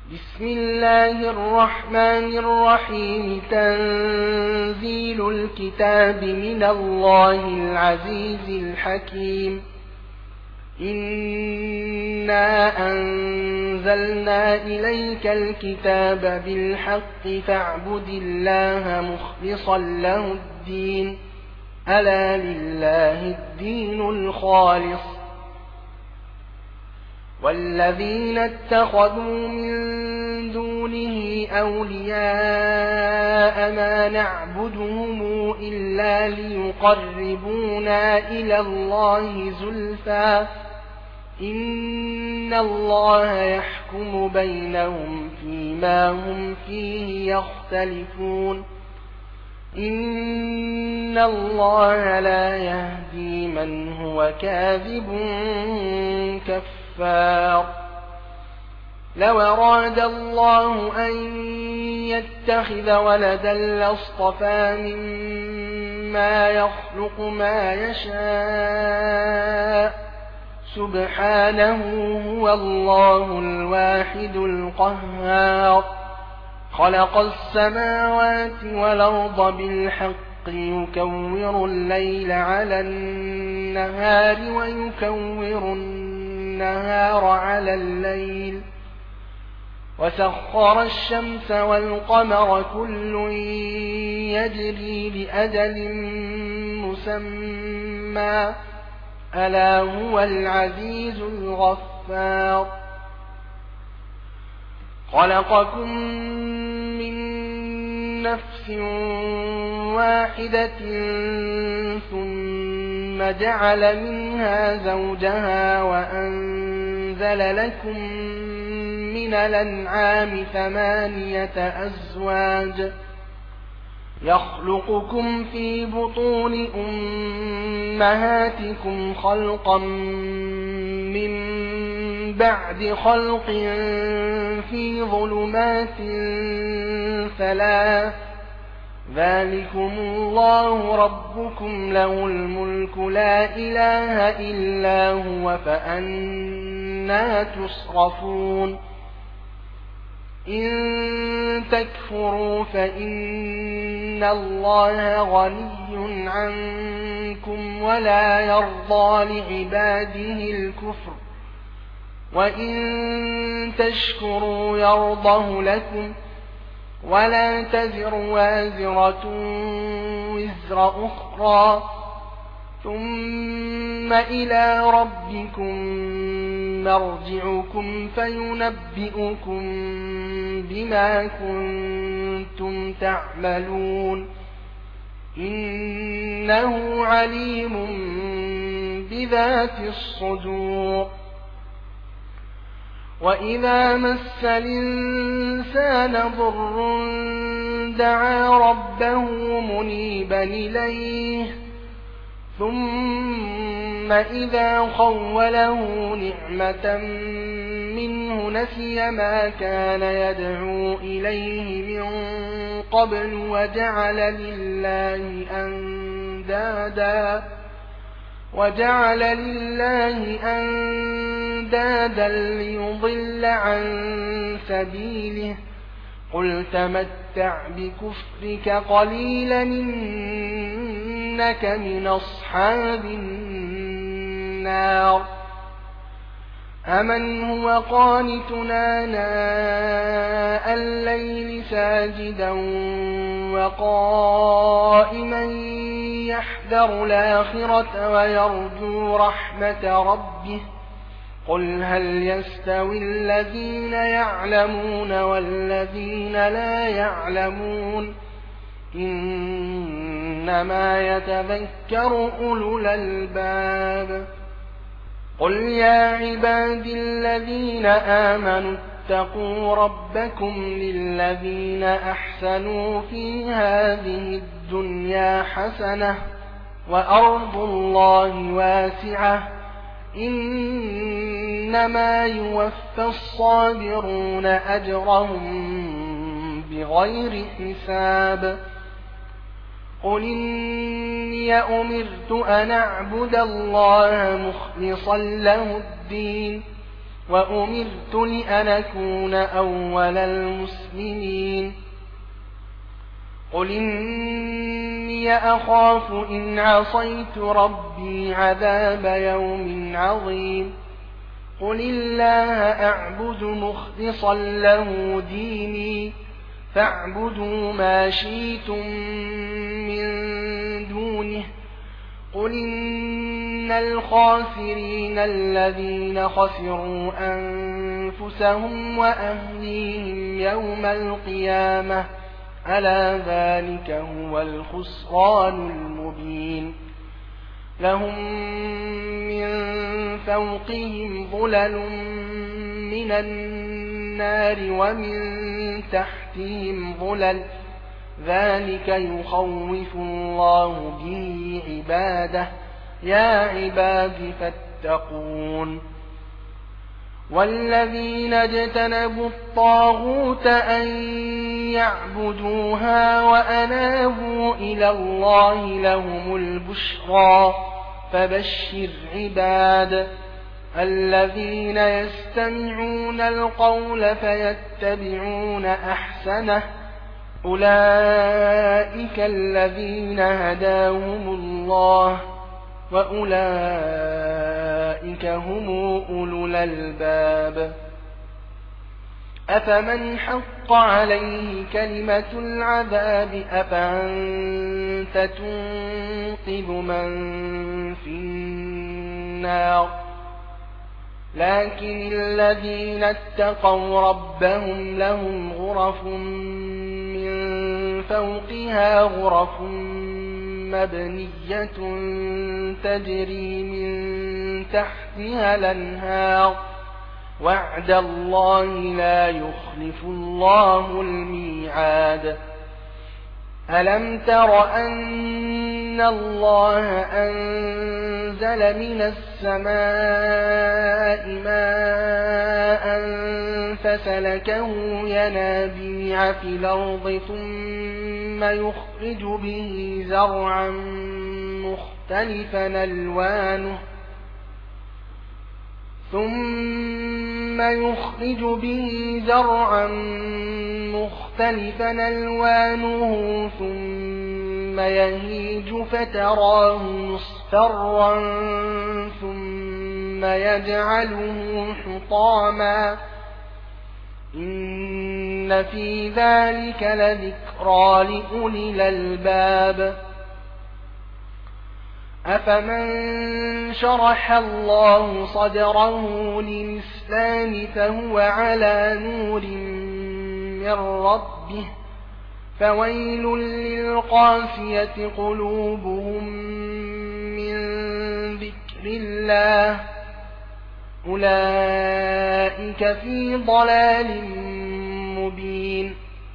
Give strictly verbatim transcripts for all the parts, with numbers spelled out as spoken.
بسم الله الرحمن الرحيم. تنزيل الكتاب من الله العزيز الحكيم. إنا أنزلنا إليك الكتاب بالحق فاعبد الله مخلصا له الدين. ألا لله الدين الخالص. والذين اتخذوا من دونه أولياء ما نعبدهم إلا ليقربونا إلى الله زلفى إن الله يحكم بينهم فيما هم فيه يختلفون. إن الله لا يهدي من هو كاذب كفار. لو أراد الله أن يتخذ ولدا لاصطفى مما يخلق ما يشاء سبحانه هو الله الواحد القهار. خلق السماوات والأرض بالحق يكور الليل على النهار ويكور النهار على الليل وسخر الشمس والقمر كل يجري لأجل مسمى ألا هو العزيز الغفار. خلقكم من نفس واحدة ثم جعل منها زوجها وأنزل لكم من الأنعام ثمانية أزواج يخلقكم في بطون أمهاتكم خلقا من بعد خلق في ظلمات ثلاث ذلكم الله ربكم له الملك لا إله إلا هو فأنى تصرفون. إن تكفروا فإن الله غني عنكم ولا يرضى لعباده الكفر وإن تشكروا يرضه لكم ولا تزر وازرة وزر أخرى ثم إلى ربكم مرجعكم فينبئكم بما كنتم تعملون. إنه عليم بذات الصدور. وإذا مس الإنسان ضر دعا ربه منيبا إليه ثم إذا خوله نعمة منه نسي ما كان يدعو إليه من قبل وجعل لله أندادا وجعل لله أندادا ليضل عن سبيله. قل تمتع بكفرك قليلا إنك من أصحاب النار. أمن هو قانتنا آناء الليل ساجدا وقائما يحذر الآخرة ويرجو رحمة ربه قل هل يستوي الذين يعلمون والذين لا يعلمون إنما يتذكر أولو الألباب. قل يا عبادي الذين آمنوا اتقوا ربكم للذين أحسنوا في هذه الدنيا حسنة وأرض الله واسعة إنما يوفى الصابرون أجرهم بغير حساب. قل إني أمرت أن أعبد الله مخلصا له الدين وأمرت لأن أكون أول المسلمين قل إني أخاف إن عصيت ربي عذاب يوم عظيم قل الله أعبد مخلصا له ديني فاعبدوا ما شئتم من دونه قل إن الخاسرين الذين خسروا أنفسهم وأهليهم يوم القيامة ألا ذلك هو الخسران المبين لهم من فوقهم ظلل من النار ومن تحتهم ظلل ذلك يخوف الله به عباده يا عباد فاتقون والذين اجتنبوا الطاغوت أن يعبدوها وأنابوا إلى الله لهم البشرى فبشر عباد الذين يستمعون القول فيتبعون أحسنه أولئك الذين هداهم الله وأولئك هم أولو الألباب أفمن حق عليه كلمة العذاب أفأنت تنقذ من في النار لكن الذين اتقوا ربهم لهم غرف من فوقها غرف مبنية تجري من تحتها الأنهار وعد الله لا يخلف الله الميعاد ألم تر أن الله أنزل من السماء ماء فسلكه ينابيع في الأرض ثم يخرج به زرعا مختلفا ألوانه ثم يخرج به زرعا مختلفا ألوانه ثم يهيج فتراه مصفرا ثم يجعله حطاما إن في ذلك لذكرى لأولي الألباب أفمن شرح الله صدره للإسلام فهو على نور من ربه فويل للقاسية قلوبهم من ذكر الله أولئك في ضلال مبين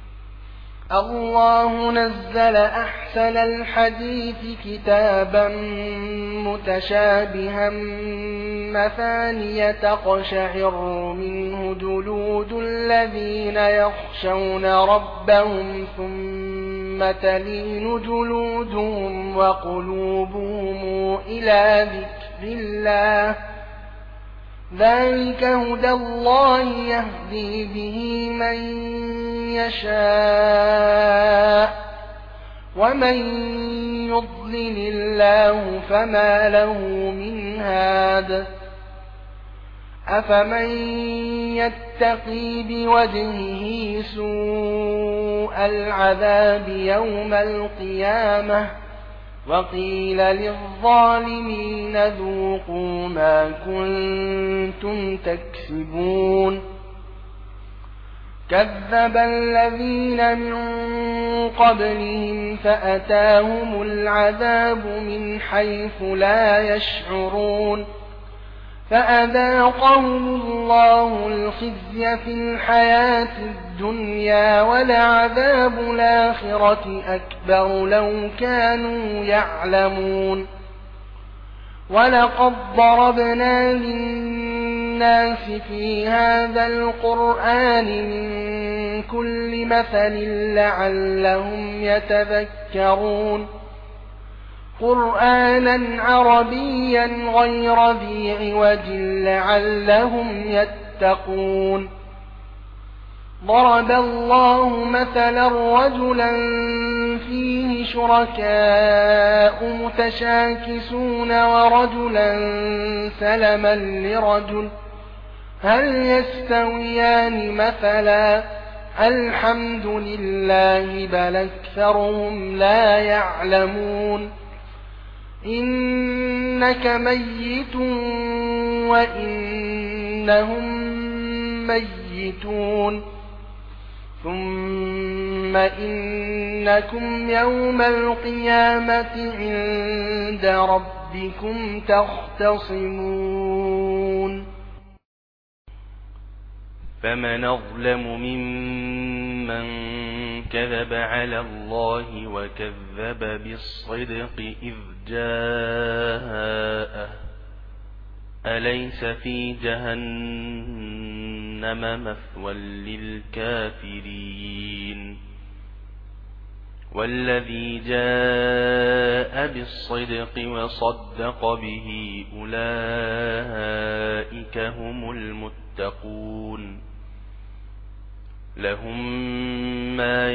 الله نزل أحسن الحديث كتابا متشابها مثانية تقشعر منه جلود الذين يخشون ربهم ثم تلين جلودهم وقلوبهم إلى ذكر الله ذلك هدى الله يهدي به من يشاء ومن يضلل الله فما له من هاد أفمن يتقي بوجهه سوء العذاب يوم القيامة وقيل للظالمين ذوقوا ما كنتم تكسبون كذب الذين من قبلهم فأتاهم العذاب من حيث لا يشعرون فأذاقهم الله الخزي في الحياة الدنيا ولعذاب الآخرة أكبر لو كانوا يعلمون ولقد ضربنا للناس في هذا القرآن من كل مثل لعلهم يتذكرون قرآنا عربيا غير ذي عوج لعلهم يتقون المتقون ضرب الله مثلا رجلا فيه شركاء متشاكسون ورجلا سلما لرجل هل يستويان مثلا الحمد لله بل أكثرهم لا يعلمون إنك ميت وإنهم ميتون ثم إنكم يوم القيامة عند ربكم تختصمون فمن أظلم ممن كذب على الله وكذب بالصدق إذ جاءه أليس في جهنم مثوى للكافرين والذي جاء بالصدق وصدق به أولئك هم المتقون لهم ما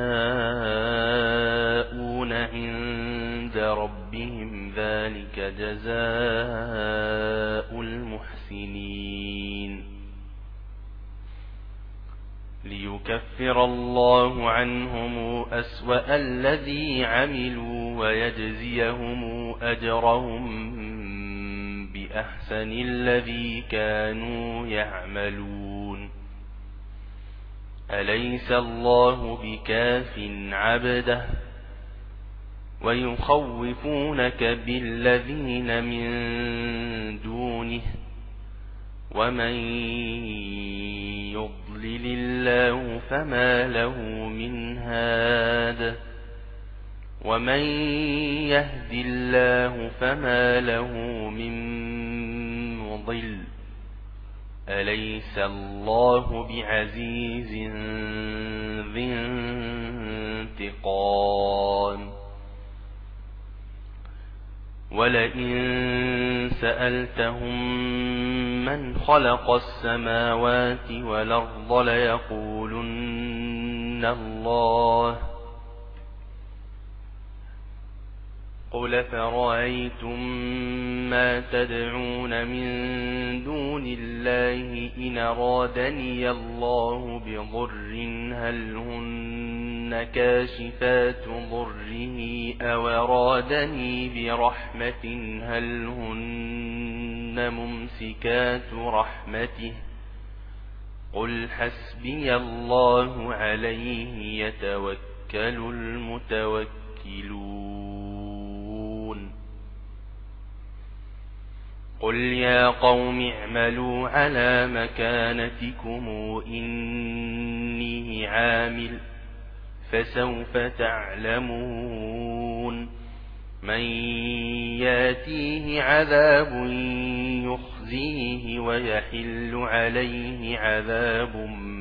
يشاءون عند ربهم ذلك جزاء المحسنين ليكفر الله عنهم أسوأ الذي عملوا ويجزيهم أجرهم بأحسن الذي كانوا يعملون أليس الله بكاف عبده ويخوفونك بالذين من دونه ومن يضلل الله فما له من هاد ومن يهد الله فما له من مضل أليس الله بعزيز ذي انتقام ولئن سألتهم من خلق السماوات والأرض ليقولن الله قل فرأيتم ما تدعون من دون الله إن أرادني الله بضر هل هن كاشفات ضره أو أرادني برحمة هل هن ممسكات رحمته قل حسبي الله عليه يتوكل المتوكلون قل يا قوم اعملوا على مكانتكم إني عامل فسوف تعلمون من ياتيه عذاب يخزيه ويحل عليه عذاب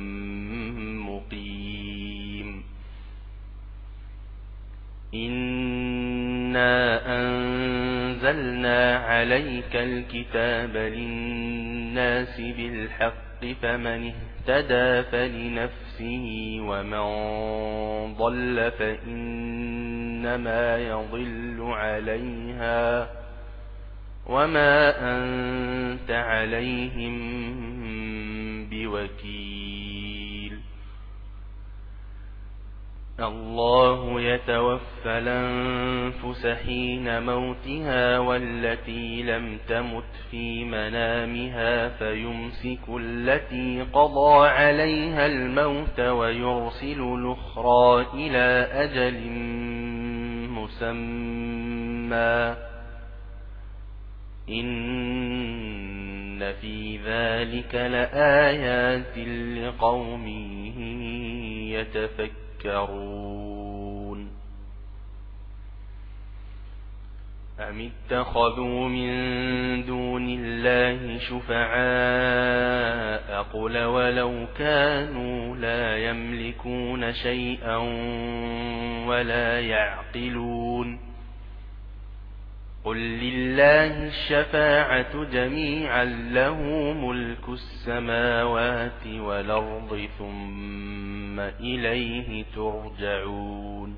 مقيم إنا أنزلنا عليك الكتاب للناس بالحق فمن اهتدى فلنفسه ومن ضل فإنما يضل عليها وما أنت عليهم بوكيل الله يتوفى الأنفس حين موتها والتي لم تمت في منامها فيمسك التي قضى عليها الموت ويرسل الأخرى إلى أجل مسمى إن في ذلك لآيات لقوم يتفكرون أم اتخذوا من دون الله شفعاء قل ولو كانوا لا يملكون شيئا ولا يعقلون قل لله الشفاعة جميعا له ملك السماوات والأرض ثم إليه ترجعون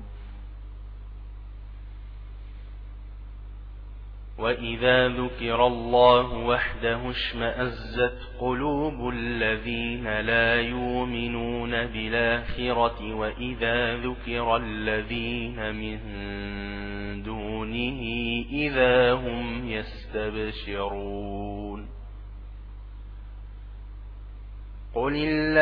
وإذا ذكر الله وحده اشمأزت قلوب الذين لا يؤمنون بالآخرة وإذا ذكر الذين من دونه إذا هم يستبشرون قل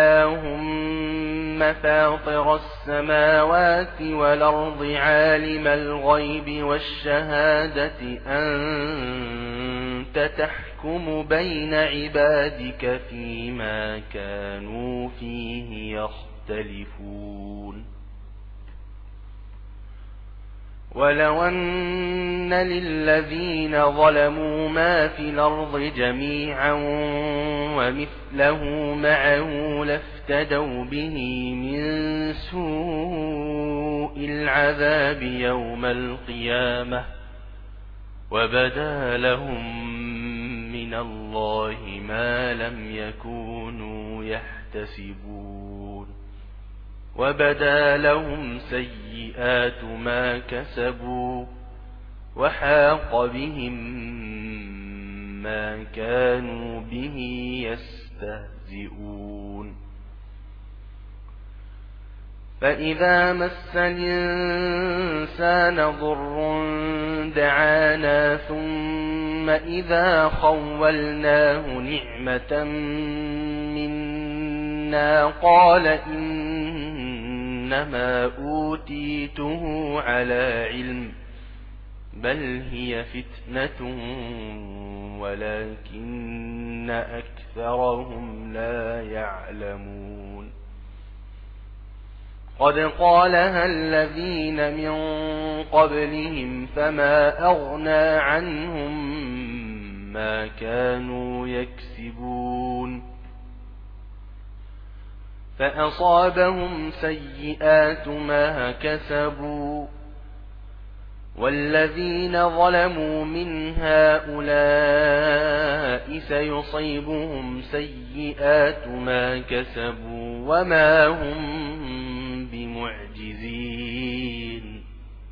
اللهم فاطر السماوات والأرض عالم الغيب والشهادة أنت تحكم بين عبادك فيما كانوا فيه يختلفون ولو أن للذين ظلموا ما في الأرض جميعا ومثله معه لافتدوا به من سوء العذاب يوم القيامة وبدا لهم من الله ما لم يكونوا يحتسبون وبدا لهم سيئات ما كسبوا وحاق بهم ما كانوا به يستهزئون فإذا مس الإنسان ضر دعانا ثم إذا خولناه نعمة منا قال إنما أوتيته على علم بل هي فتنة ولكن أكثرهم لا يعلمون قد قالها الذين من قبلهم فما أغنى عنهم ما كانوا يكسبون فأصابهم سيئات ما كسبوا والذين ظلموا من هؤلاء سيصيبهم سيئات ما كسبوا وما هم بمعجزين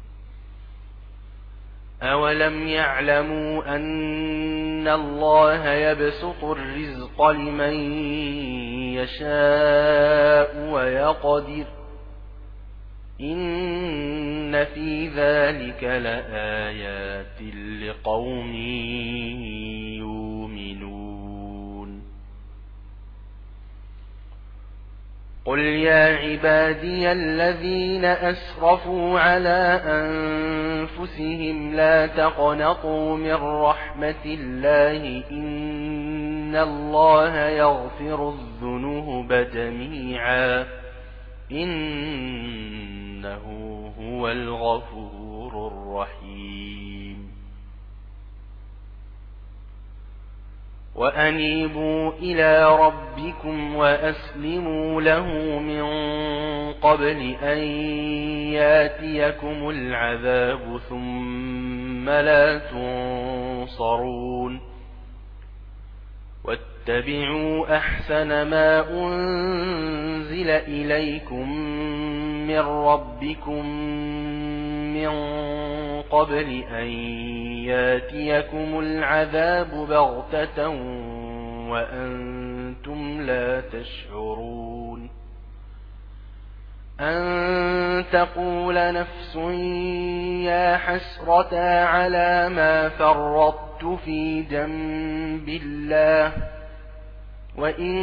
أولم يعلموا أن الله يبسط الرزق لمن يشاء ويقدر إن في ذلك لآيات لقوم يؤمنون قل يا عبادي الذين أسرفوا على أنفسهم لا تقنطوا من رحمة الله إن الله يغفر الذنوب جميعا إنه هو الغفور الرحيم وأنيبوا إلى ربكم وأسلموا له من قبل أن ياتيكم العذاب ثم لا تنصرون واتبعوا أحسن ما أنزل إليكم من ربكم من قبل أن ياتيكم العذاب بغتة وأنتم لا تشعرون أن تقول نفس يا حسرة على ما فرطت في جنب الله وإن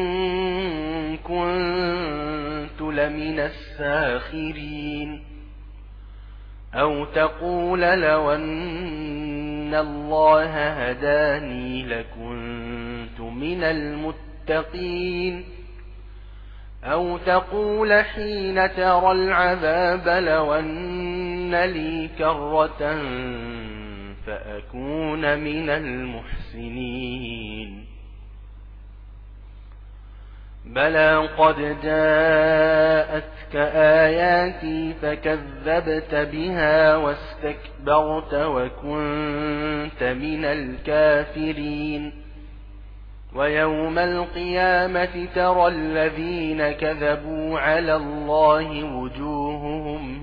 كنت لمن الساخرين أو تقول لو أن الله هداني لكنت من المتقين أو تقول حين ترى العذاب لو أن لي كرة فأكون من المحسنين بلى قد جاءتك أتتك آياتي فكذبت بها واستكبرت وكنت من الكافرين ويوم القيامة ترى الذين كذبوا على الله وجوههم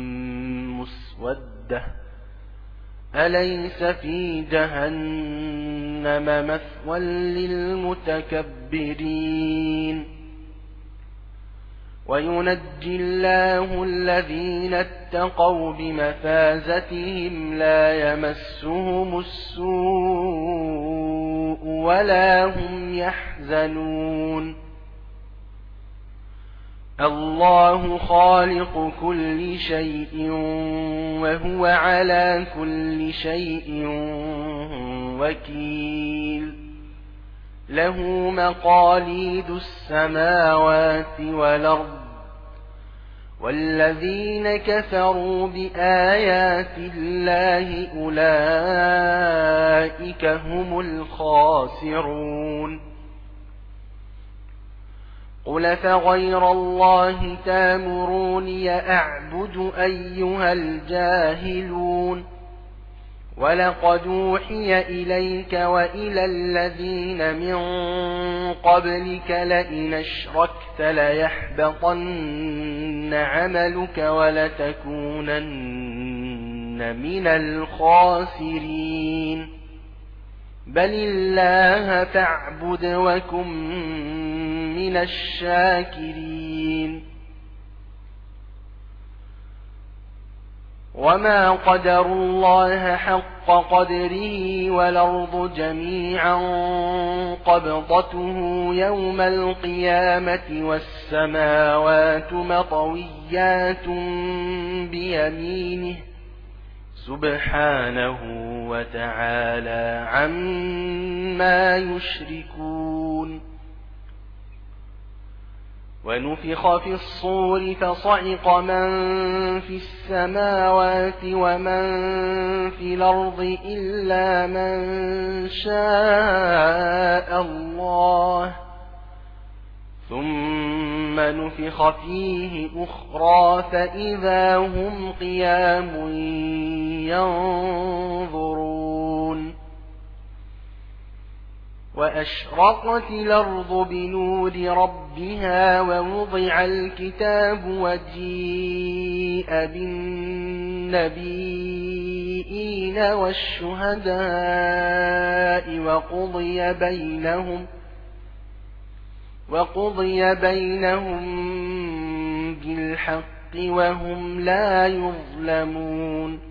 مسودة أليس في جهنم مثوى للمتكبرين وينجي الله الذين اتقوا بمفازتهم لا يمسهم السوء ولا هم يحزنون الله خالق كل شيء وهو على كل شيء وكيل له مقاليد السماوات والأرض والذين كفروا بآيات الله أولئك هم الخاسرون قل فغير الله تامروني أعبد أيها الجاهلون ولقد أوحي إليك وإلى الذين من قبلك لئن أشركت ليحبطن عملك ولتكونن من الخاسرين بل الله فاعبد وكن من الشاكرين وما قدروا الله حق قدره والأرض جميعا قبضته يوم القيامة والسماوات مطويات بيمينه سبحانه وتعالى عما يشركون ونفخ في الصور فصعق من في السماوات ومن في الأرض إلا من شاء الله ثم نفخ فيه أخرى فإذا هم قيام ينظرون وأشرقت الأرض بنور ربها ووضع الكتاب وجيء بالنبيين والشهداء وقضي بينهم وقضي بينهم بالحق وهم لا يظلمون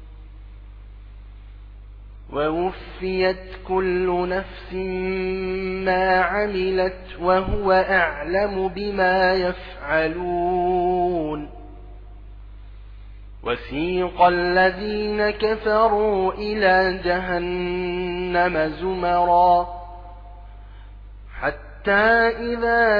ووفيت كل نفس ما عملت وهو أعلم بما يفعلون وسيق الذين كفروا إلى جهنم زمرا حتى إذا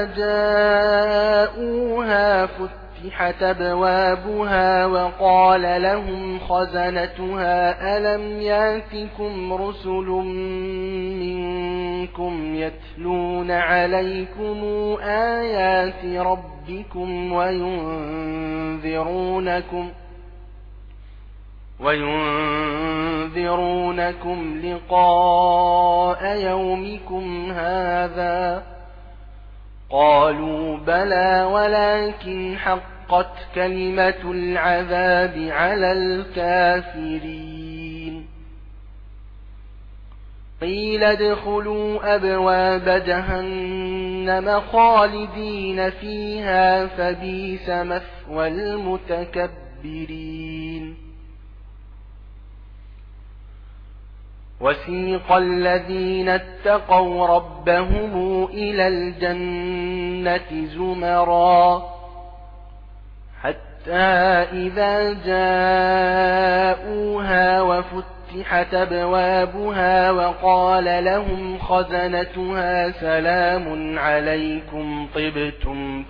جاءوها فتحت أبوابها وقال لهم خزنتها ألم يأتكم رسل منكم يتلون عليكم آيات ربكم وينذرونكم وينذرونكم لقاء يومكم هذا قالوا بلى ولكن حقت كلمة العذاب على الكافرين قيل ادخلوا أبواب جهنم خالدين فيها فبئس مثوى المتكبرين وسيق الذين اتقوا ربهم إلى الجنة زمرا حتى إذا جاءوها وفتحت أبوابها وقال لهم خزنتها سلام عليكم طبتم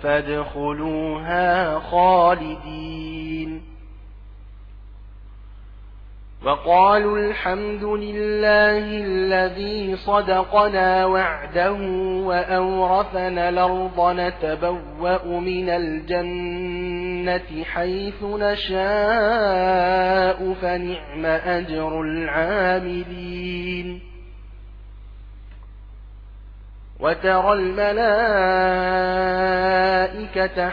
فادخلوها خالدين وقالوا الحمد لله الذي صدقنا وعده وأورثنا الأرض نتبوأ من الجنة حيث نشاء فنعم أجر العاملين وترى الملائكة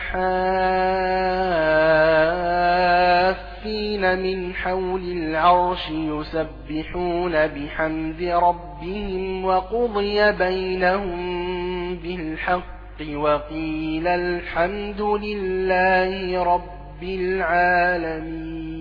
حافين من حول العرش يسبحون بحمد ربهم وقضي بينهم بالحق وقيل الحمد لله رب العالمين.